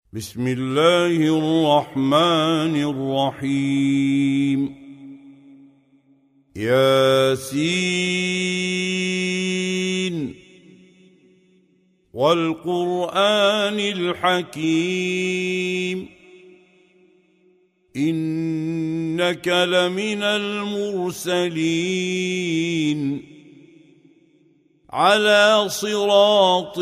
بسم الله الرحمن الرحيم ياسين والقرآن الحكيم إنك لمن المرسلين على صراط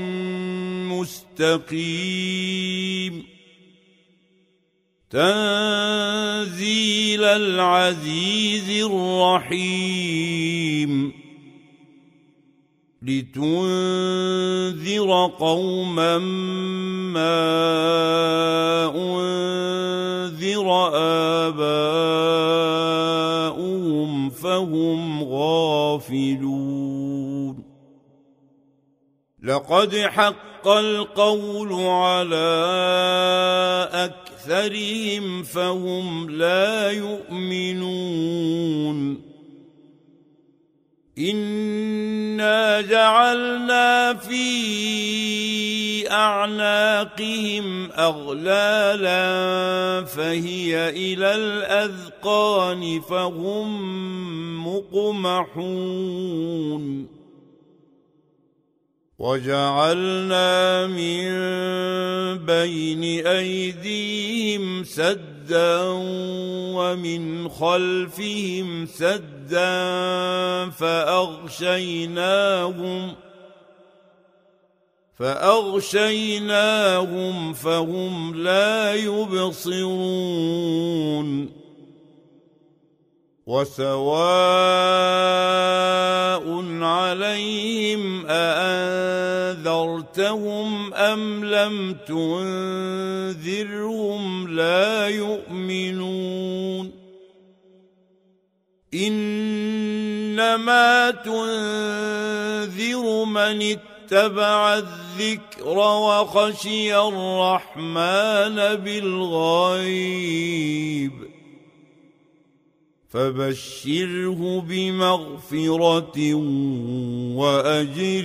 مستقيم تنزيل العزيز الرحيم لتنذر قوما ما أنذر آباؤهم فهم غافلون لقد حق القول على أكثرهم فهم لا يؤمنون إنا جعلنا في أعناقهم أغلالا فهي إلى الأذقان فهم مقمحون وجعلنا من بين أيديهم سدا ومن خلفهم سدا فأغشيناهم فهم لا يبصرون وسواء عليهم أأنذرتهم أم لم تنذرهم لا يؤمنون إنما تنذر من اتبع الذكر وخشي الرحمن بالغيب فبشره بمغفرة وأجر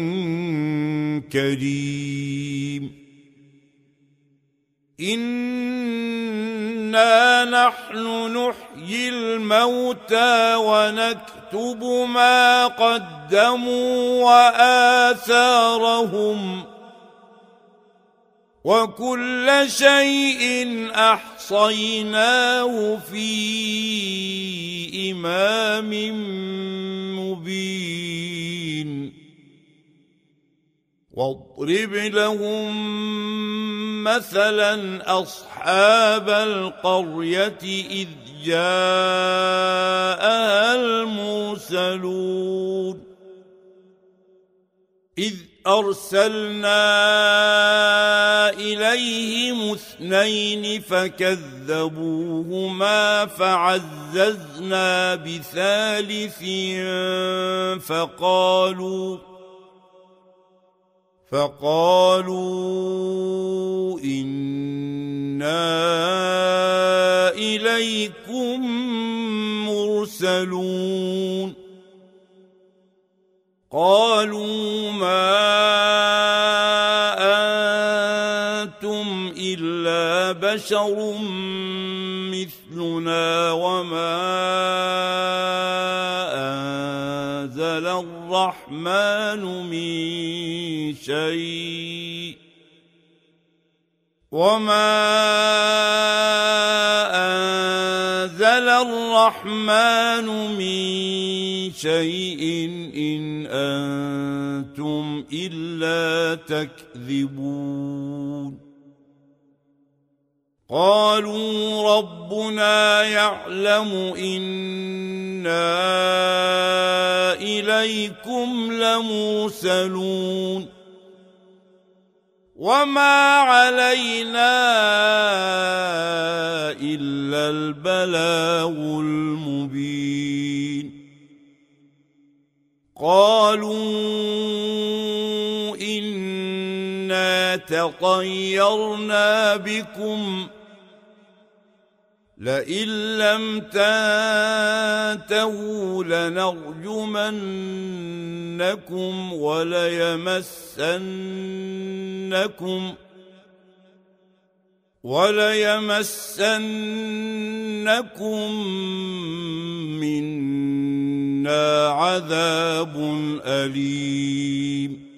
كريم إنا نحن نحيي الموتى ونكتب ما قدموا وآثارهم وكل شيء أحصيناه في إمام مبين واضرب لهم مثلا أصحاب القرية إذ جاءها المرسلون إذ أرسلنا إليهم اثنين فكذبوهما فعززنا بثالث فقالوا إنا إليكم مرسلون قالوا ما أنتم إلا بشر مثلنا وما أنزل الرحمن من شيء إن أنتم إلا تكذبون قالوا ربنا يعلم إنا إليكم لمرسلون وما علينا إلا البلاغ المبين قالوا إنا تطيرنا بكم لئن لم تنتهوا لنرجمنكم وليمسنكم وليمسنكم منا عذاب أليم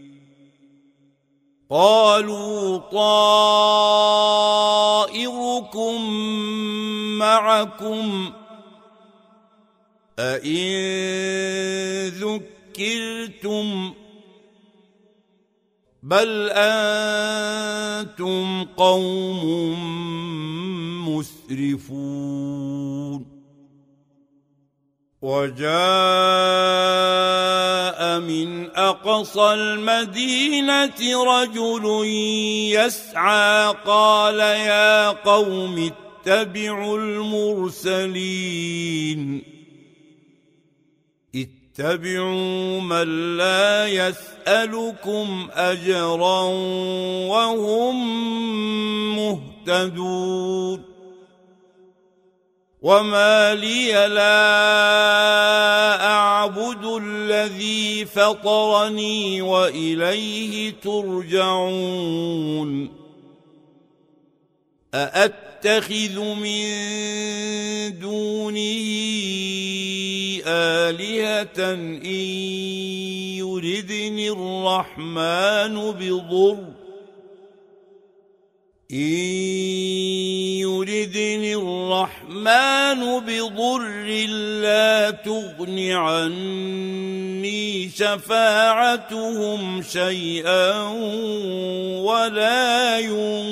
قالوا طائركم معكم أئن ذكرتم بل أنتم قوم مسرفون وجاء من أقصى المدينة رجل يسعى قال يا قوم اتبعوا المرسلين اتبعوا من لا يسألكم أجرا وهم مهتدون وما لي لا أعبد الذي فطرني وإليه ترجعون أأتخذ من دونه آلهة إن يردني الرحمن بضر لا تغن عني شفاعتهم شيئا ولا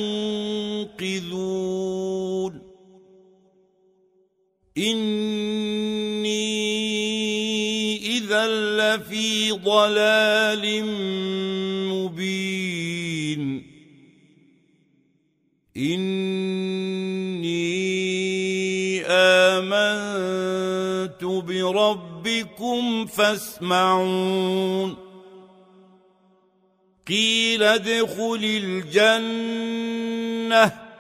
ينقذون إني إذا لفي ضلال مبين إني آمنت بربكم فاسمعون قيل ادخل الجنة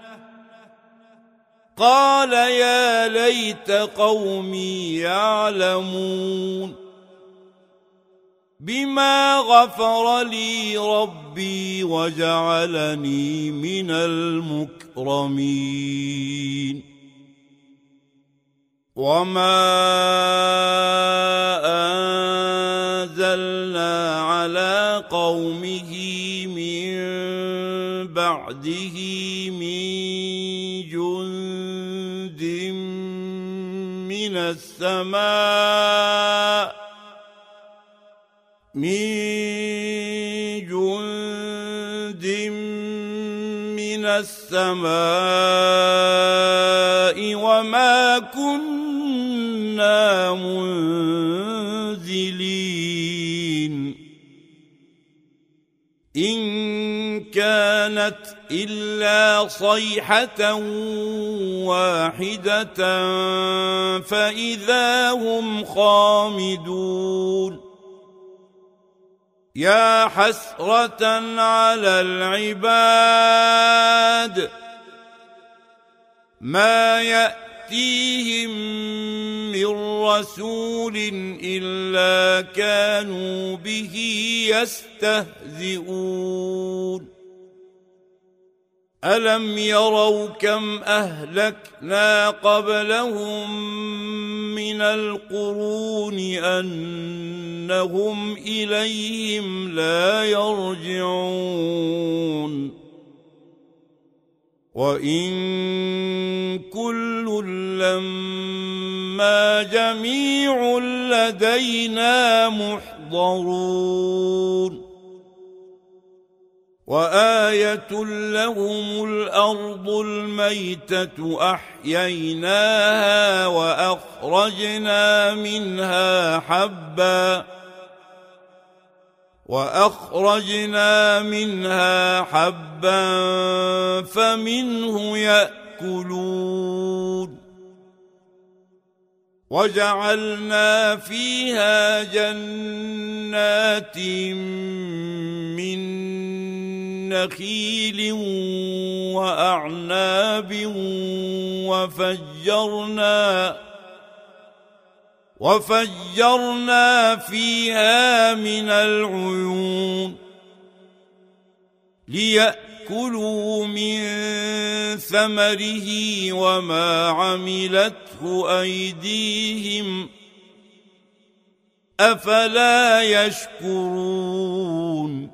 قال يا ليت قومي يعلمون بما غفر لي ربي وجعلني من المكرمين وما أنزلنا على قومه من بعده من جند من السماء وما كنا منزلين إن كانت إلا صيحة واحدة فإذا هم خامدون يا حسرة على العباد ما يأتيهم من رسول إلا كانوا به يستهزئون ألم يروا كم أهلكنا قبلهم من القرون أنهم إليهم لا يرجعون وإن كل لما جميع لدينا محضرون وآية لهم الأرض الميتة أحييناها وأخرجنا منها حبا فمنه يأكلون وجعلنا فيها جنات من نخيل وأعناب وفجرنا فيها من العيون ليأكلوا من ثمره وما عملته أيديهم أفلا يشكرون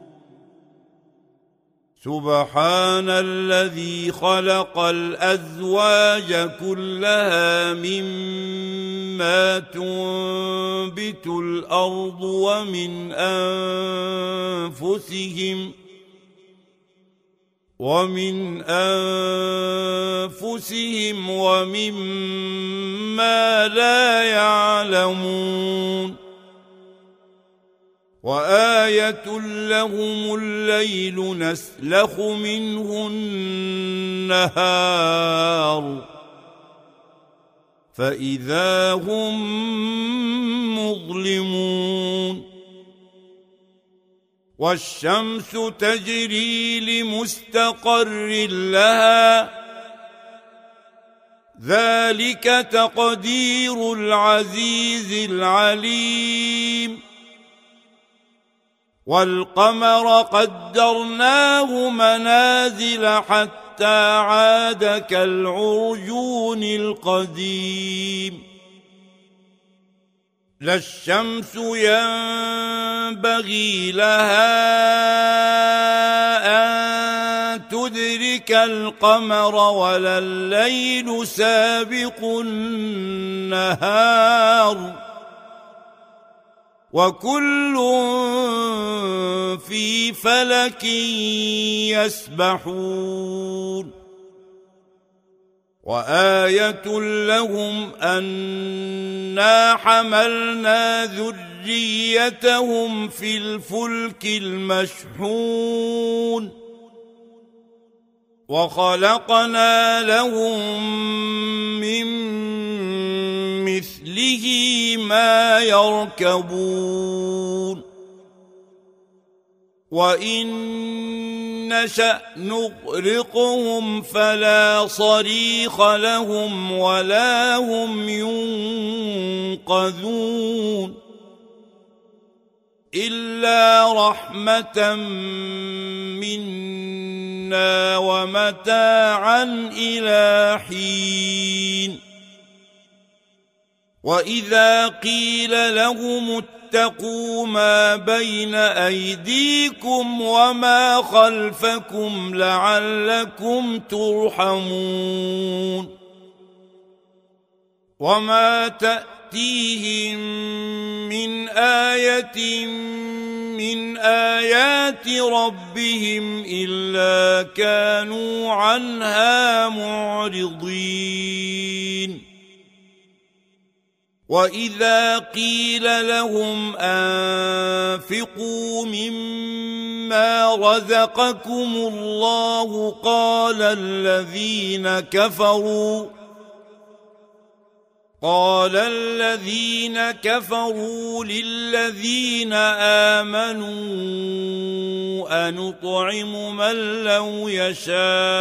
سبحان الذي خلق الأزواج كلها مما تنبت الأرض ومن أنفسهم ومما لا يعلمون وآية لهم الليل نسلخ منه النهار فإذا هم مظلمون والشمس تجري لمستقر لها ذلك تقدير العزيز العليم والقمر قدرناه منازل حتى عاد كالعرجون القديم لا الشمس ينبغي لها أن تدرك القمر ولا الليل سابق النهار وكل في فلك يسبحون وآية لهم أنا حملنا ذريتهم في الفلك المشحون وخلقنا لهم من مثله ما يركبون وإن نشأ نغرقهم فلا صريخ لهم ولا هم ينقذون إلا رحمة منا ومتاعا إلى حين وإذا قيل لهم اتقوا ما بين أيديكم وما خلفكم لعلكم ترحمون وما تأتيهم من آية من آيات ربهم إلا كانوا عنها معرضين وإذا قيل لهم أنفقوا مما رزقكم الله قال الذين كفروا للذين آمنوا أنطعم من لو يشاء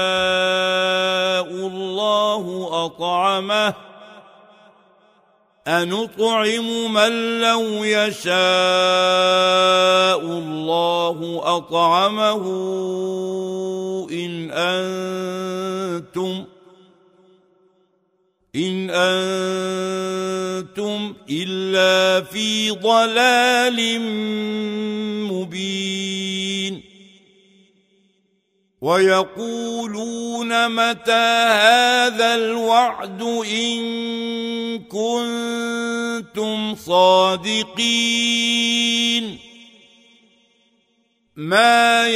الله أطعمه إن أنتم إلا في ضلال مبين ويقولون متى هذا الوعد إن كنتم صادقين ما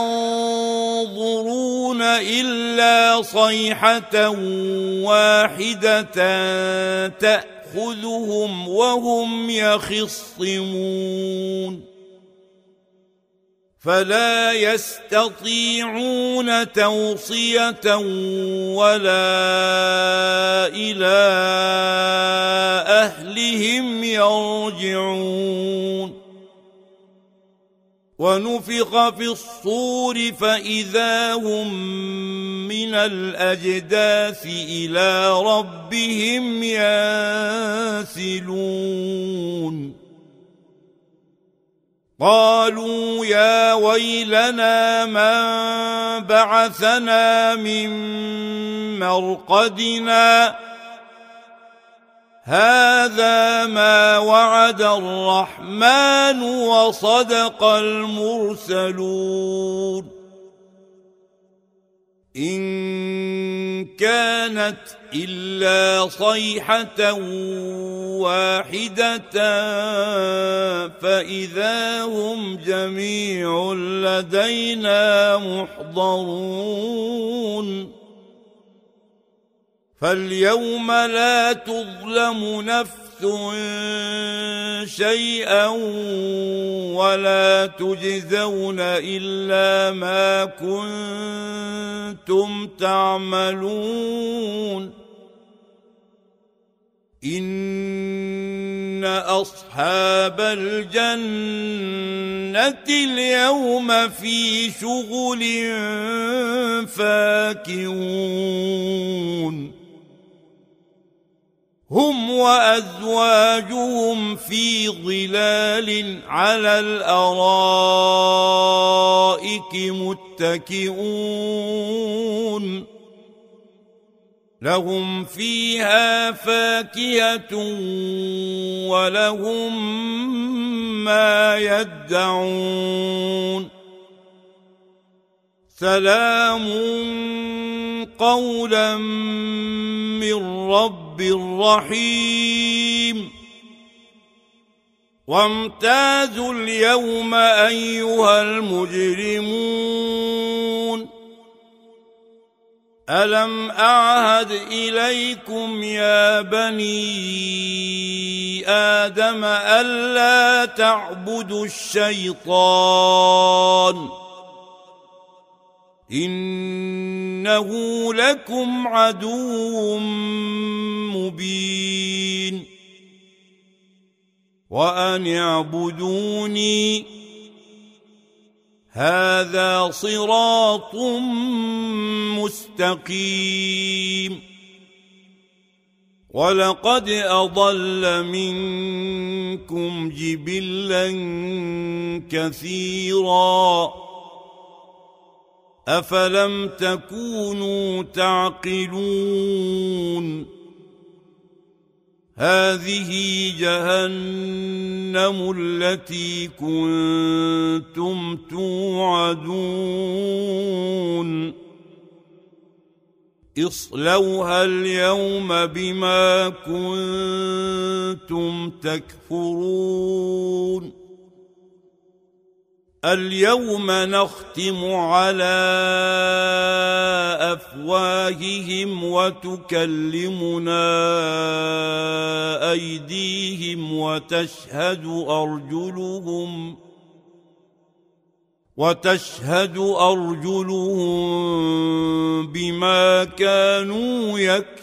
ينظرون إلا صيحة واحدة تأخذهم وهم يخصمون فلا يستطيعون توصية ولا إلى أهلهم يرجعون ونفخ في الصور فإذا هم من الأجداث إلى ربهم ينسلون قالوا يا ويلنا من بعثنا من مرقدنا هذا ما وعد الرحمن وصدق المرسلون إن كانت إلا صيحة واحدة فإذا هم جميع لدينا محضرون فاليوم لا تظلم نفس شيئا ولا تجزون إلا ما كنتم تعملون إن أصحاب الجنة اليوم في شغل فاكهون هم وأزواجهم في ظلال على الأرائك متكئون لهم فيها فاكهة ولهم ما يدعون سلام قولا من رب رحيم وامتازوا اليوم أيها المجرمون ألم أعهد إليكم يا بني آدم ألا تعبدوا الشيطان إنه لكم عدو مبين وأن اعبدوني هذا صراط مستقيم ولقد أضل منكم جبلا كثيرا أفلم تكونوا تعقلون هذه جهنم التي كنتم توعدون اصلوها اليوم بما كنتم تكفرون اليوم نختم على أفواههم وتكلمنا أيديهم وتشهد أرجلهم بما كانوا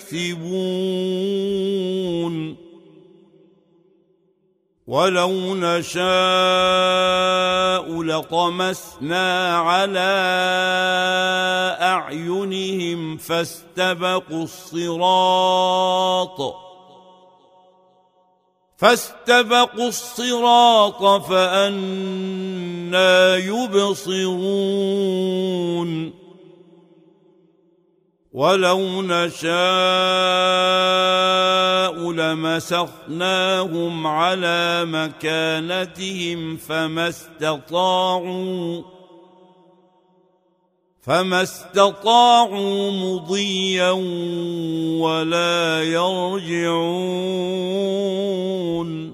يكسبون ولو نشاء لطمسنا على أعينهم فاستبقوا الصراط فأنى يبصرون ولو نشاء لمسخناهم على مكانتهم فما استطاعوا مضيا ولا يرجعون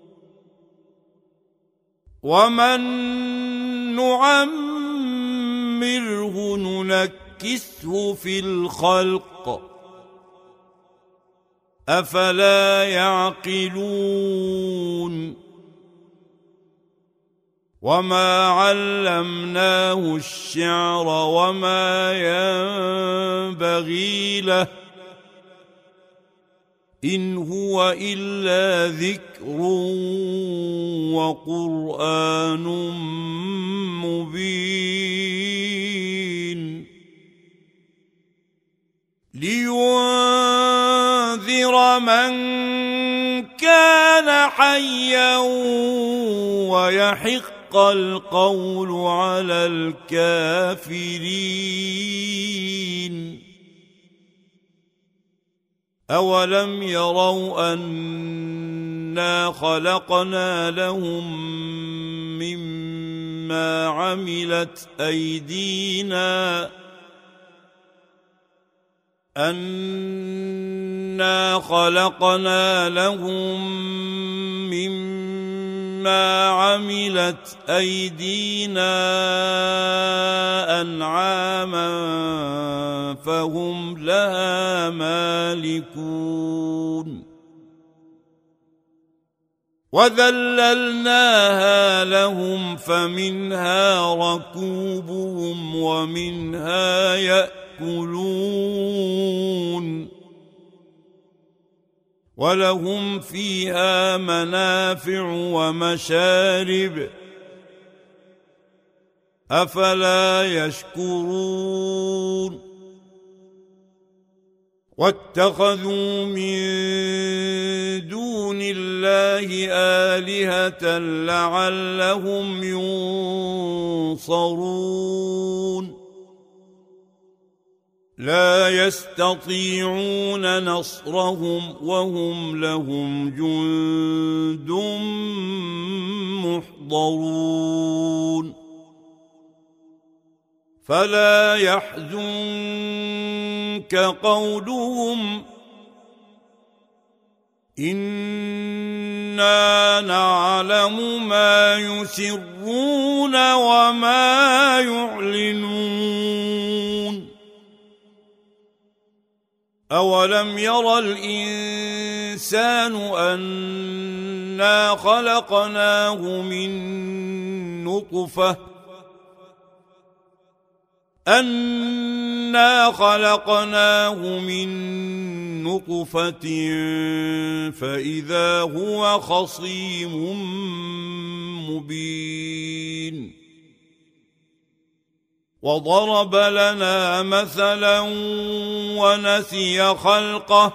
ومن نعمره ننكسه في الخلق أفلا يعقلون وما علمناه الشعر وما ينبغي له إن هو إلا ذكر وقرآن مبين لينذر من كان حيا ويحق يحق القول على الكافرين أولم يروا أنا خلقنا لهم مما عملت أيدينا أنعاما فهم لها مالكون وذللناها لهم فمنها ركوبهم ومنها يأكلون ولهم فيها منافع ومشارب أفلا يشكرون واتخذوا من دون الله آلهة لعلهم ينصرون لا يستطيعون نصرهم وهم لهم جند محضرون فلا يحزنك قولهم إنا نعلم ما يسرون وما يعلنون أولم ير الإنسان أنا خلقناه من نطفة فإذا هو خصيم مبين وضرب لنا مثلا ونسي خلقه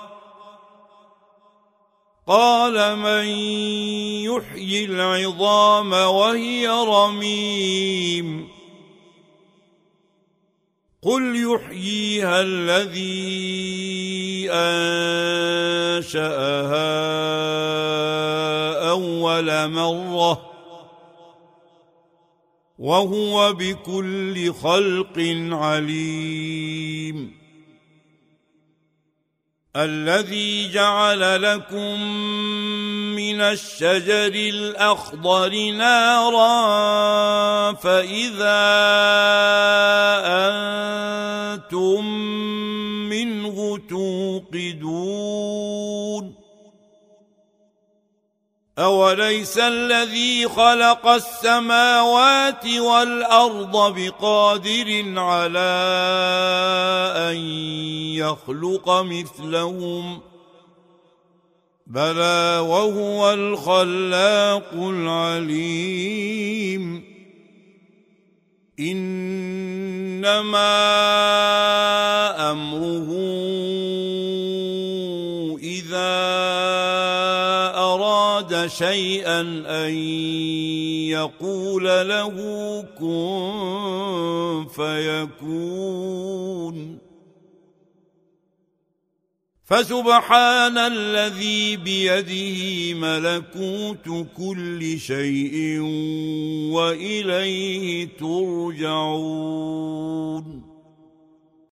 قال من يحيي العظام وهي رميم قل يحييها الذي أنشأها أول مرة وهو بكل خلق عليم الذي جعل لكم من الشجر الأخضر نارا فإذا أنتم منه توقدون أوليس الذي خلق السماوات والأرض بقادر على أن يخلق مثلهم بلى وهو الخلاق العليم إنما أمره إذا أراد شيئا أن يقول له كن فيكون فسبحان الذي بيده ملكوت كل شيء وإليه ترجعون